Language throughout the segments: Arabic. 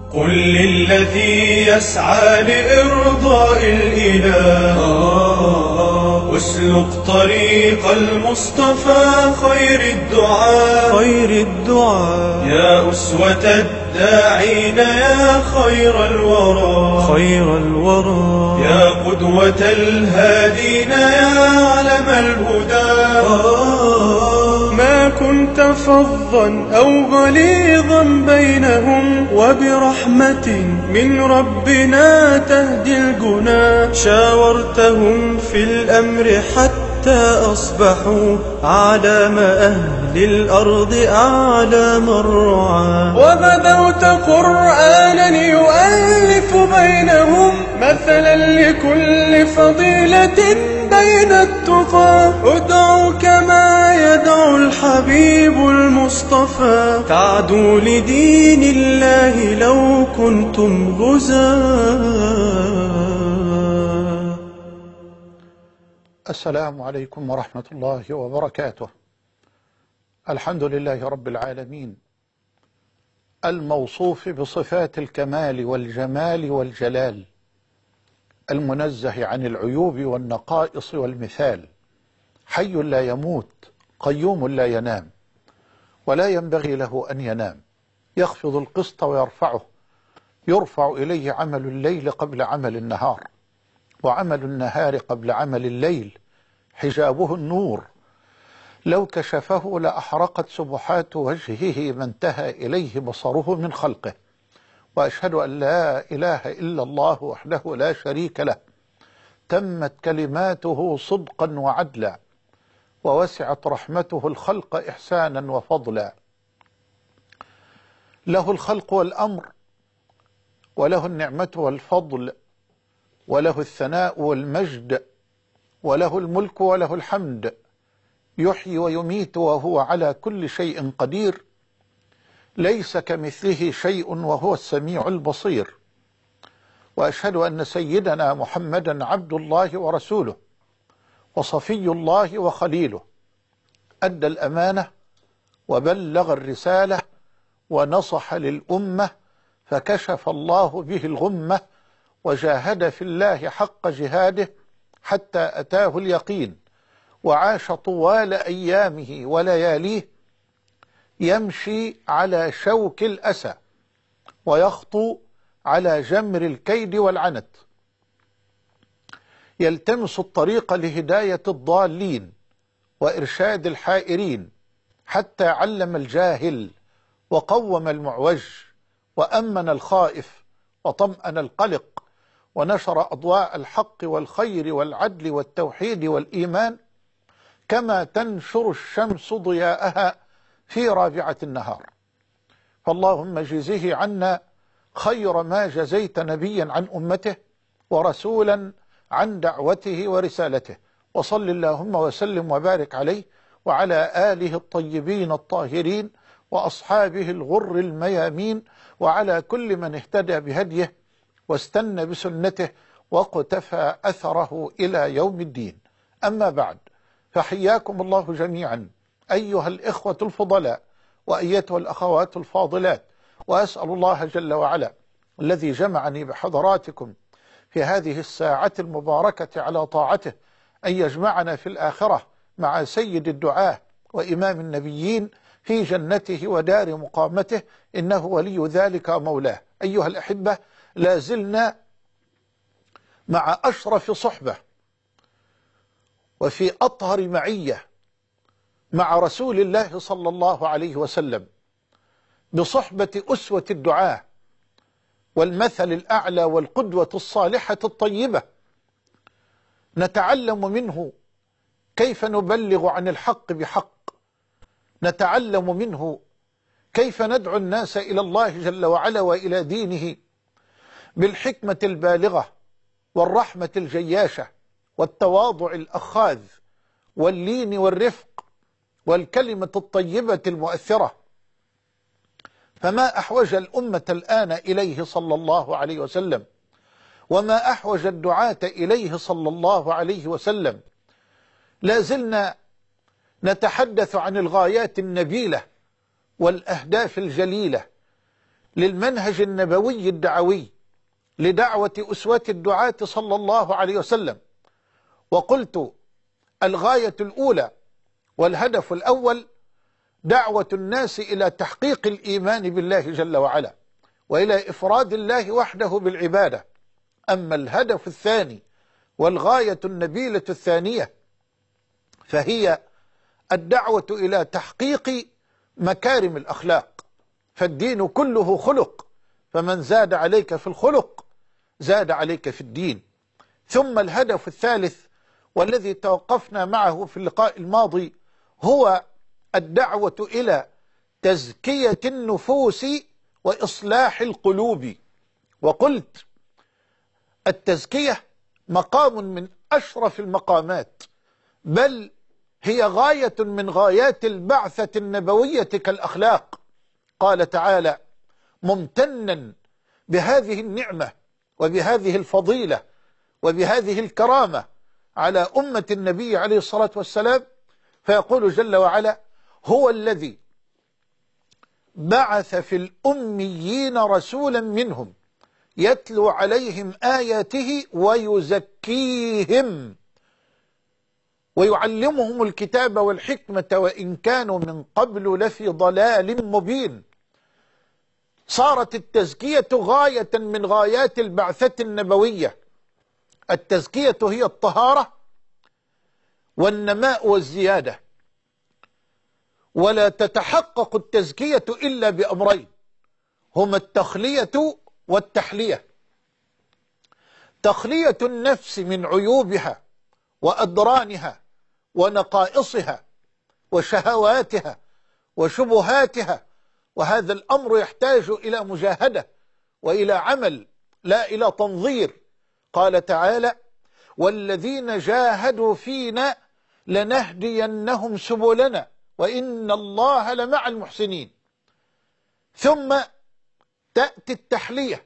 قل للذي يسعى لإرضاء الإله واسلك طريق المصطفى خير الدعاء يا أسوة الداعين يا خير الورى يا قدوة الهادين يا علم الهدى ما كنت فظا أو غليظا بينهم وبرحمة من ربنا تهدي الجنا شاورتهم في الأمر حتى أصبحوا علام أهل الأرض أعلام الرعاة وبدوت قرآنا يؤلف بينهم مثلا لكل فضيلة بين التقى ادعوا كما يدعو الحبيب المصطفى تعدوا لدين الله لو كنتم غزاة. السلام عليكم ورحمة الله وبركاته. الحمد لله رب العالمين الموصوف بصفات الكمال والجمال والجلال، المنزه عن العيوب والنقائص والمثال، حي لا يموت قيوم لا ينام ولا ينبغي له أن ينام، يخفض القسط ويرفعه، يرفع إليه عمل الليل قبل عمل النهار وعمل النهار قبل عمل الليل، حجابه النور لو كشفه لأحرقت سبحات وجهه ما انتهى إليه بصره من خلقه. وأشهد أن لا إله إلا الله وحده لا شريك له، تمت كلماته صدقا وعدلا، ووسعت رحمته الخلق إحسانا وفضلا. له الخلق والأمر، وله النعمة والفضل، وله الثناء والمجد، وله الملك وله الحمد، يحيي ويميت وهو على كل شيء قدير، ليس كمثله شيء وهو السميع البصير. وأشهد أن سيدنا محمدا عبد الله ورسوله وصفي الله وخليله، أدى الأمانة وبلغ الرسالة ونصح للأمة، فكشف الله به الغمة وجاهد في الله حق جهاده حتى أتاه اليقين، وعاش طوال أيامه ولياليه يمشي على شوك الأسى ويخطو على جمر الكيد والعنت، يلتمس الطريق لهداية الضالين وإرشاد الحائرين، حتى علم الجاهل وقوم المعوج وأمن الخائف وطمأن القلق، ونشر أضواء الحق والخير والعدل والتوحيد والإيمان كما تنشر الشمس ضياءها في رابعة النهار. فاللهم جزه عنا خير ما جزيت نبيا عن أمته ورسولا عن دعوته ورسالته، وصل اللهم وسلم وبارك عليه وعلى آله الطيبين الطاهرين وأصحابه الغر الميامين، وعلى كل من اهتدى بهديه واستنى بسنته واقتفى أثره إلى يوم الدين. أما بعد، فحياكم الله جميعا أيها الإخوة الفضلاء وأيتها الأخوات الفاضلات، وأسأل الله جل وعلا الذي جمعني بحضراتكم في هذه الساعة المباركة على طاعته أن يجمعنا في الآخرة مع سيد الدعاة وإمام النبيين في جنته ودار مقامته، إنه ولي ذلك مولاه. أيها الأحبة، لا زلنا مع أشرف صحبة وفي أطهر معية مع رسول الله صلى الله عليه وسلم، بصحبة أسوة الدعاة والمثل الأعلى والقدوة الصالحة الطيبة، نتعلم منه كيف نبلغ عن الحق بحق، نتعلم منه كيف ندعو الناس إلى الله جل وعلا وإلى دينه بالحكمة البالغة والرحمة الجياشة والتواضع الأخاذ واللين والرفق والكلمة الطيبة المؤثرة. فما أحوج الأمة الآن إليه صلى الله عليه وسلم، وما أحوج الدعاة إليه صلى الله عليه وسلم. لا زلنا نتحدث عن الغايات النبيلة والأهداف الجليلة للمنهج النبوي الدعوي لدعوة أسوة الدعاة صلى الله عليه وسلم. وقلت الغاية الأولى والهدف الأول دعوة الناس إلى تحقيق الإيمان بالله جل وعلا وإلى إفراد الله وحده بالعبادة. أما الهدف الثاني والغاية النبيلة الثانية فهي الدعوة إلى تحقيق مكارم الأخلاق، فالدين كله خلق، فمن زاد عليك في الخلق زاد عليك في الدين. ثم الهدف الثالث والذي توقفنا معه في اللقاء الماضي هو الدعوة إلى تزكية النفوس وإصلاح القلوب. وقلت التزكية مقام من أشرف المقامات، بل هي غاية من غايات البعثة النبوية كالأخلاق. قال تعالى ممتنا بهذه النعمة وبهذه الفضيلة وبهذه الكرامة على أمة النبي عليه الصلاة والسلام، فيقول جل وعلا هو الذي بعث في الأميين رسولا منهم يتلو عليهم آياته ويزكيهم ويعلمهم الكتاب والحكمة وإن كانوا من قبل لفي ضلال مبين. صارت التزكية غاية من غايات البعثة النبوية. التزكية هي الطهارة والنماء والزيادة، ولا تتحقق التزكية إلا بأمرين هما التخلية والتحلية. تخلية النفس من عيوبها وأدرانها ونقائصها وشهواتها وشبهاتها، وهذا الأمر يحتاج إلى مجاهدة وإلى عمل لا إلى تنظير. قال تعالى والذين جاهدوا فينا لنهدينهم سبلنا وإن الله لمع المحسنين. ثم تأتي التحلية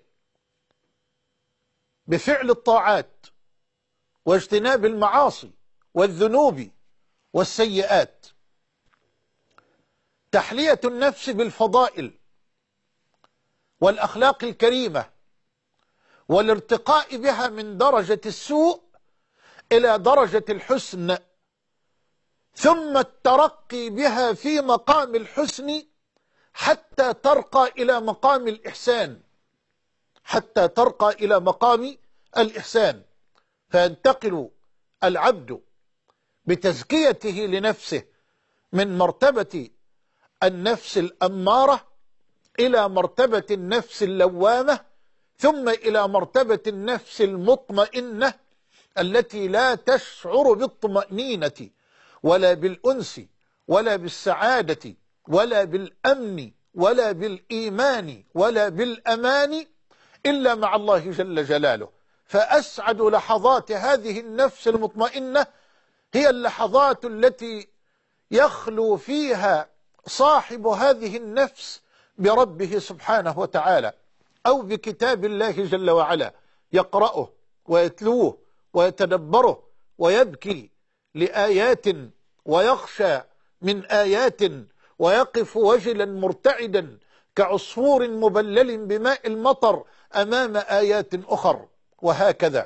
بفعل الطاعات واجتناب المعاصي والذنوب والسيئات. تحلية النفس بالفضائل والأخلاق الكريمة والارتقاء بها من درجة السوء إلى درجة الحسن، ثم الترقي بها في مقام الحسن حتى ترقى إلى مقام الإحسان، حتى ترقى إلى مقام الإحسان، فينتقل العبد بتزكيته لنفسه من مرتبة النفس الأمارة إلى مرتبة النفس اللوامة، ثم إلى مرتبة النفس المطمئنة التي لا تشعر بالطمأنينة ولا بالأنس ولا بالسعادة ولا بالأمن ولا بالإيمان ولا بالأمان إلا مع الله جل جلاله. فأسعد لحظات هذه النفس المطمئنة هي اللحظات التي يخلو فيها صاحب هذه النفس بربه سبحانه وتعالى أو بكتاب الله جل وعلا، يقرأه ويتلوه ويتدبره ويبكي لآيات ويخشى من آيات ويقف وجلا مرتعدا كعصفور مبلل بماء المطر أمام آيات أخر، وهكذا.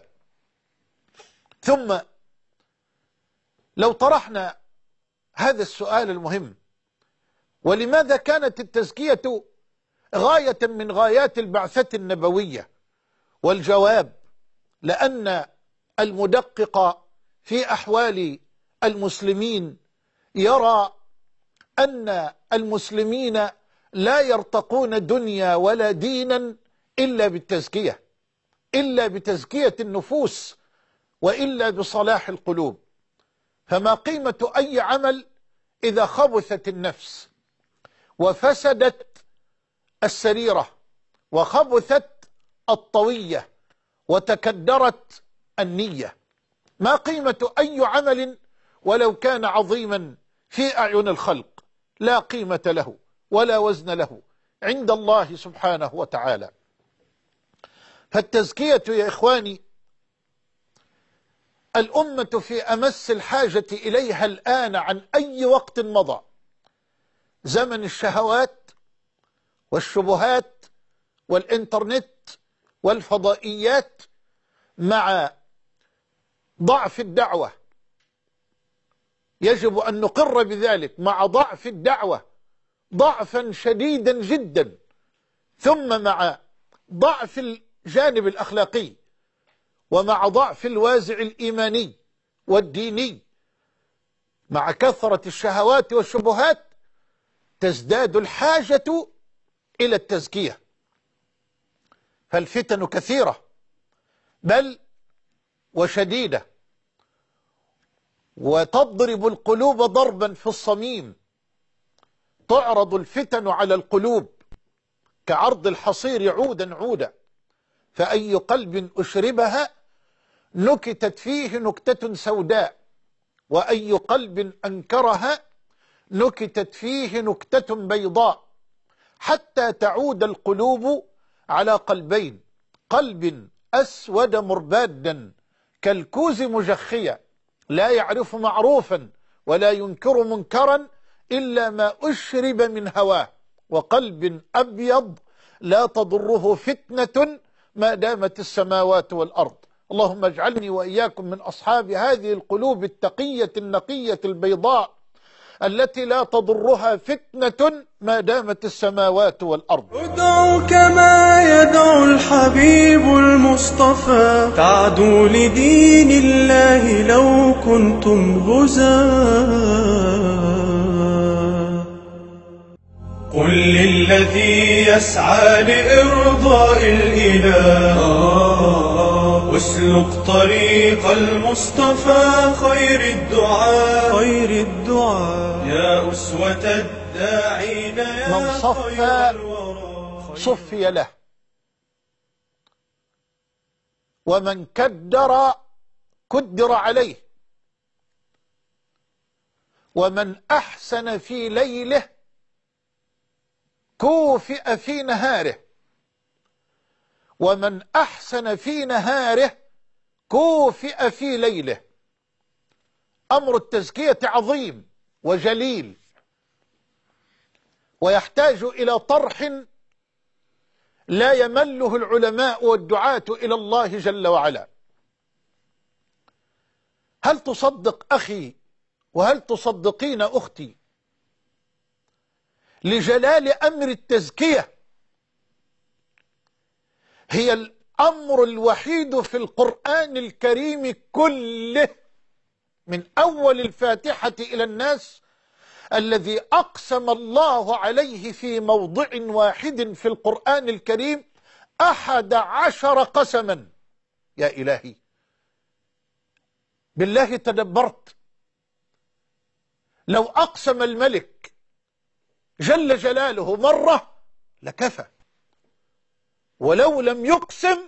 ثم لو طرحنا هذا السؤال المهم، ولماذا كانت التزكية غاية من غايات البعثة النبوية؟ والجواب لأن المدقق في أحوال المسلمين يرى أن المسلمين لا يرتقون دنيا ولا دينا إلا بالتزكية، إلا بتزكية النفوس وإلا بصلاح القلوب. فما قيمة أي عمل إذا خبثت النفس وفسدت السريرة وخبثت الطوية وتكدرت النية؟ ما قيمة أي عمل ولو كان عظيما في أعين الخلق؟ لا قيمة له ولا وزن له عند الله سبحانه وتعالى. فالتزكية يا إخواني الأمة في أمس الحاجة إليها الآن عن أي وقت مضى. زمن الشهوات والشبهات والإنترنت والفضائيات مع ضعف الدعوة، يجب أن نقر بذلك، مع ضعف الدعوة ضعفا شديدا جدا، ثم مع ضعف الجانب الأخلاقي، ومع ضعف الوازع الإيماني والديني، مع كثرة الشهوات والشبهات، تزداد الحاجة إلى التزكية. فالفتن كثيرة بل وشديدة، وتضرب القلوب ضربا في الصميم. تعرض الفتن على القلوب كعرض الحصير عودا عودا، فأي قلب أشربها نكتت فيه نكتة سوداء، وأي قلب أنكرها نكتت فيه نكتة بيضاء، حتى تعود القلوب على قلبين: قلب أسود مربادا كالكوز مجخيا لا يعرف معروفا ولا ينكر منكرا إلا ما أشرب من هواه، وقلب أبيض لا تضره فتنة ما دامت السماوات والأرض. اللهم اجعلني وإياكم من أصحاب هذه القلوب التقية النقية البيضاء التي لا تضرها فتنة ما دامت السماوات والأرض. أدعو كما يدعو الحبيب المصطفى، تعدو لدين الله لو كنتم غزاة. قل للذي يسعى لإرضاء الإله، واسلك طريق المصطفى خير الدعاء. يا أسوة الداعين يا من صفى صفي له، ومن كدر كدر عليه، ومن أحسن في ليله كوفئ في نهاره، ومن أحسن في نهاره كوفئ في ليله. أمر التزكية عظيم وجليل، ويحتاج إلى طرح لا يمله العلماء والدعاة إلى الله جل وعلا. هل تصدق أخي وهل تصدقين أختي لجلال أمر التزكية هي الأمر الوحيد في القرآن الكريم كله من أول الفاتحة إلى الناس الذي أقسم الله عليه في موضع واحد في القرآن الكريم 11 قسما. يا إلهي، بالله تدبرت، لو أقسم الملك جل جلاله مرة لكفى، ولو لم يقسم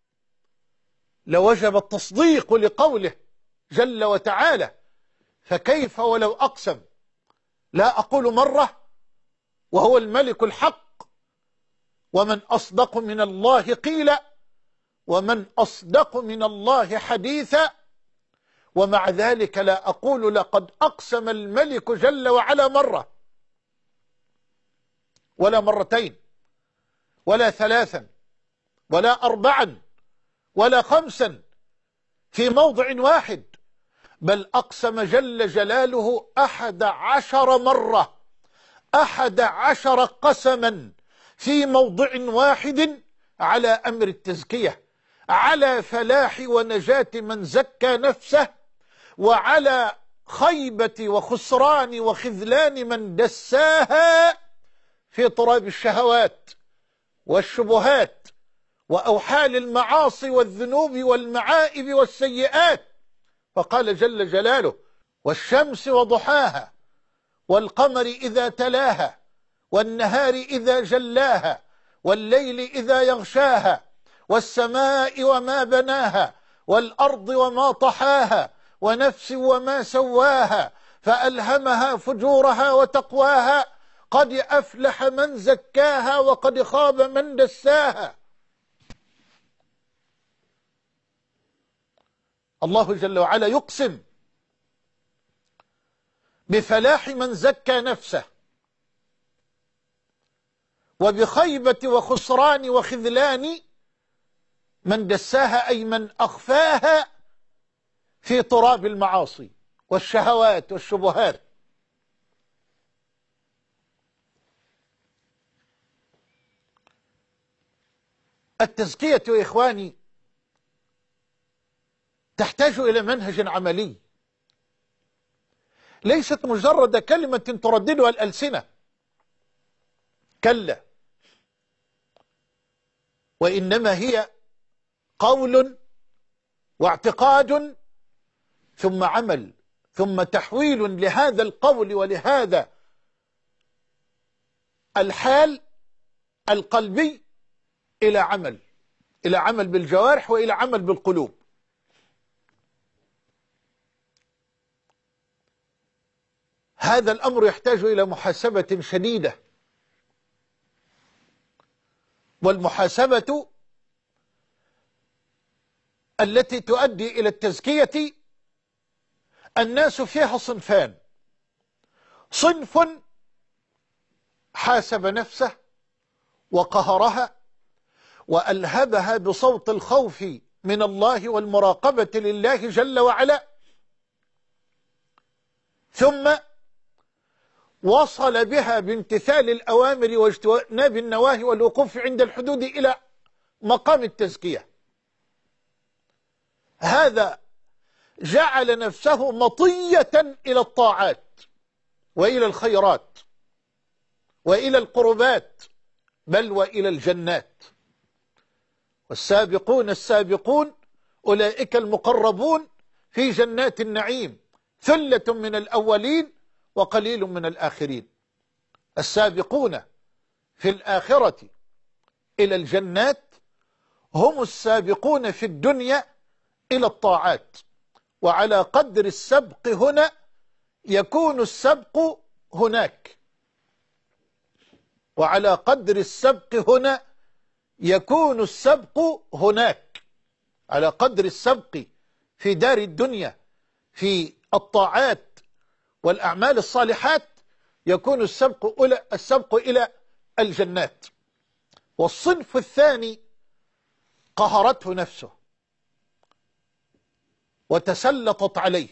لوجب التصديق لقوله جل وتعالى، فكيف ولو أقسم؟ لا أقول مرة وهو الملك الحق، ومن أصدق من الله قيلا، ومن أصدق من الله حديثا، ومع ذلك لا أقول لقد أقسم الملك جل وعلا مرة ولا مرتين ولا ثلاثا ولا أربعا ولا خمسا في موضع واحد، بل أقسم جل جلاله 11 مرة، 11 قسما في موضع واحد على أمر التزكية، على فلاح ونجاة من زكى نفسه، وعلى خيبة وخسران وخذلان من دساها في تراب الشهوات والشبهات وأوحال المعاصي والذنوب والمعائب والسيئات. فقال جل جلاله: والشمس وضحاها والقمر إذا تلاها والنهار إذا جلاها والليل إذا يغشاها والسماء وما بناها والأرض وما طحاها ونفس وما سواها فألهمها فجورها وتقواها قد أفلح من زكاها وقد خاب من دساها. الله جل وعلا يقسم بفلاح من زكى نفسه وبخيبة وخسران وخذلان من دساها أي من أخفاها في تراب المعاصي والشهوات والشبهات. التزكية يا إخواني تحتاج إلى منهج عملي، ليست مجرد كلمة ترددها الألسنة، كلا، وإنما هي قول واعتقاد ثم عمل ثم تحويل لهذا القول ولهذا الحال القلبي إلى عمل، إلى عمل بالجوارح وإلى عمل بالقلوب. هذا الأمر يحتاج إلى محاسبة شديدة، والمحاسبة التي تؤدي إلى التزكية الناس فيها صنفان: صنف حاسب نفسه وقهرها وألهبها بصوت الخوف من الله والمراقبة لله جل وعلا، ثم وصل بها بامتثال الأوامر واجتناب النواهي والوقوف عند الحدود إلى مقام التزكية. هذا جعل نفسه مطية إلى الطاعات وإلى الخيرات وإلى القربات بل وإلى الجنات. والسابقون السابقون أولئك المقربون في جنات النعيم ثلة من الأولين وقليل من الآخرين. السابقون في الآخرة إلى الجنات هم السابقون في الدنيا إلى الطاعات، وعلى قدر السبق هنا يكون السبق هناك، وعلى قدر السبق هنا يكون السبق هناك. على قدر السبق في دار الدنيا في الطاعات والأعمال الصالحات يكون السبق إلى الجنات. والصنف الثاني قهرته نفسه وتسلطت عليه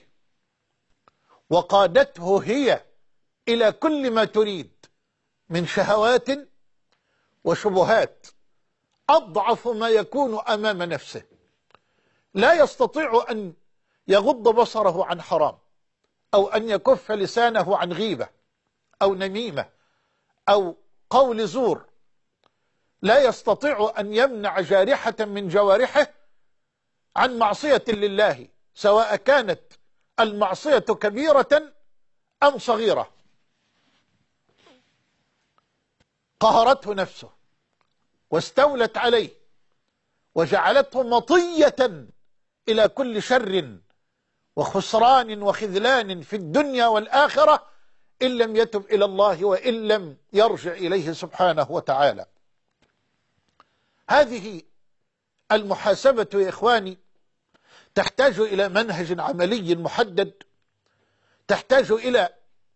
وقادته هي إلى كل ما تريد من شهوات وشبهات، أضعف ما يكون أمام نفسه، لا يستطيع أن يغض بصره عن حرام، أو أن يكف لسانه عن غيبة أو نميمة أو قول زور، لا يستطيع أن يمنع جارحة من جوارحه عن معصية لله، سواء كانت المعصية كبيرة أم صغيرة. قهرته نفسه واستولت عليه وجعلته مطية إلى كل شر وخسران وخذلان في الدنيا والآخرة إن لم يتب إلى الله وإن لم يرجع إليه سبحانه وتعالى. هذه المحاسبة يا إخواني تحتاج إلى منهج عملي محدد، تحتاج إلى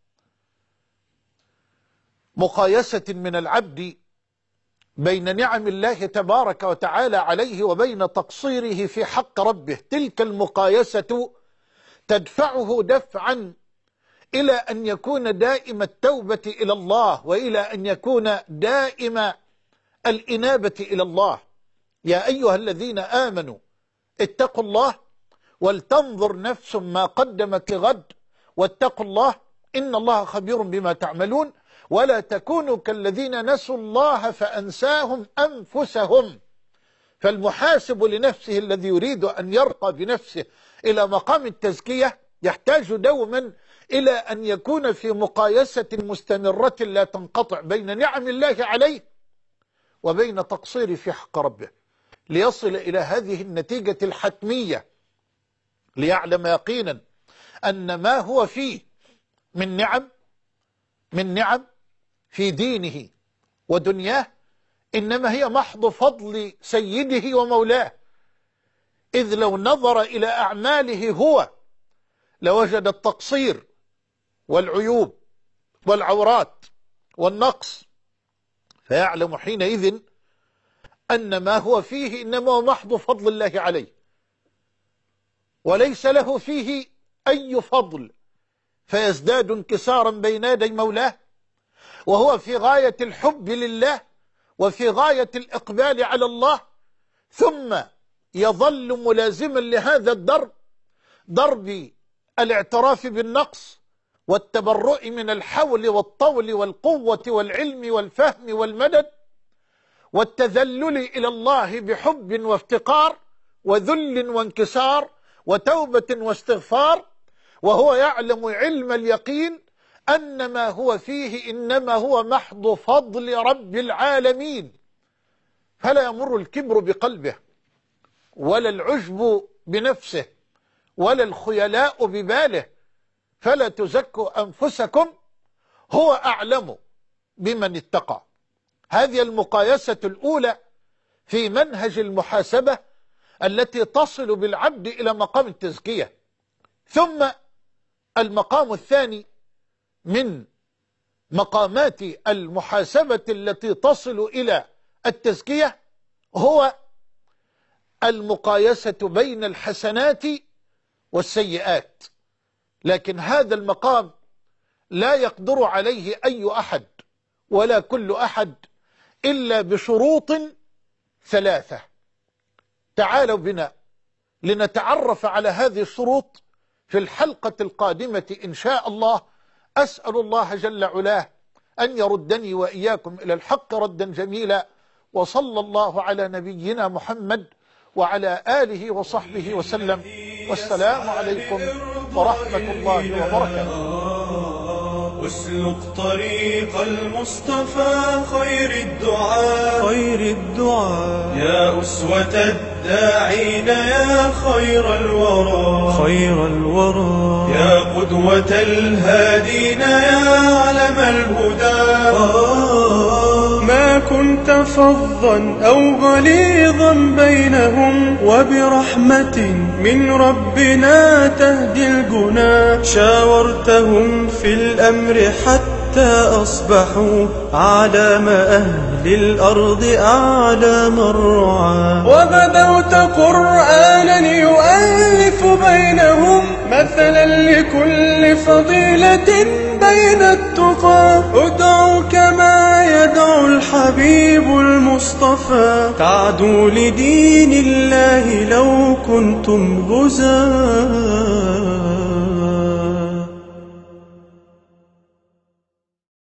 مقايسة من العبد بين نعم الله تبارك وتعالى عليه وبين تقصيره في حق ربه. تلك المقايسة تدفعه دفعا إلى أن يكون دائم التوبة إلى الله وإلى أن يكون دائم الإنابة إلى الله. يا أيها الذين آمنوا اتقوا الله ولتنظر نفس ما قدمت لغد واتقوا الله إن الله خبير بما تعملون ولا تكونوا كالذين نسوا الله فأنساهم أنفسهم. فالمحاسب لنفسه الذي يريد أن يرقى بنفسه إلى مقام التزكية يحتاج دوما إلى أن يكون في مقايسة مستمرة لا تنقطع بين نعم الله عليه وبين تقصيره في حق ربه، ليصل إلى هذه النتيجة الحتمية، ليعلم يقينا أن ما هو فيه من نعم في دينه ودنياه إنما هي محض فضل سيده ومولاه، إذ لو نظر إلى أعماله هو لوجد التقصير والعيوب والعورات والنقص فيعلم حينئذ أن ما هو فيه إنما هو محض فضل الله عليه، وليس له فيه أي فضل، فيزداد انكسارا بين يدي مولاه، وهو في غاية الحب لله وفي غاية الإقبال على الله، ثم يظل ملازما لهذا الدرب، درب الاعتراف بالنقص والتبرؤ من الحول والطول والقوة والعلم والفهم والمدد، والتذلل إلى الله بحب وافتقار وذل وانكسار وتوبة واستغفار، وهو يعلم علم اليقين أن ما هو فيه إنما هو محض فضل رب العالمين. فلا يمر الكبر بقلبه، ولا العجب بنفسه، ولا الخيلاء بباله، فلا تزكوا أنفسكم، هو أعلم بمن اتقى. هذه المقايسة الأولى في منهج المحاسبة التي تصل بالعبد إلى مقام التزكية. ثم المقام الثاني من مقامات المحاسبة التي تصل إلى التزكية هو المقايسة بين الحسنات والسيئات، لكن هذا المقام لا يقدر عليه أي أحد ولا كل أحد إلا بشروط ثلاثة. تعالوا بنا لنتعرف على هذه الشروط في الحلقة القادمة إن شاء الله. أسأل الله جل علاه أن يردني وإياكم إلى الحق ردا جميلا، وصلى الله على نبينا محمد وعلى آله وصحبه وسلم، والسلام عليكم ورحمة الله وبركاته. اسلك طريق المصطفى خير الدعاء يا أسوة الداعين يا خير الورى يا قدوة الهادين يا علم الهدى. ما كنت فظا أو غليظا بينهم، وبرحمة من ربنا تهدي الجنا. شاورتهم في الأمر حتى أصبحوا أعلام أهل الأرض أعلام الرعاة. وغدوت قرآنا يؤلف بينهم، مثلا لكل فضيلة بين التقى. ادعوا كما يدعو الحبيب المصطفى، تعدوا لدين الله لو كنتم غزاة.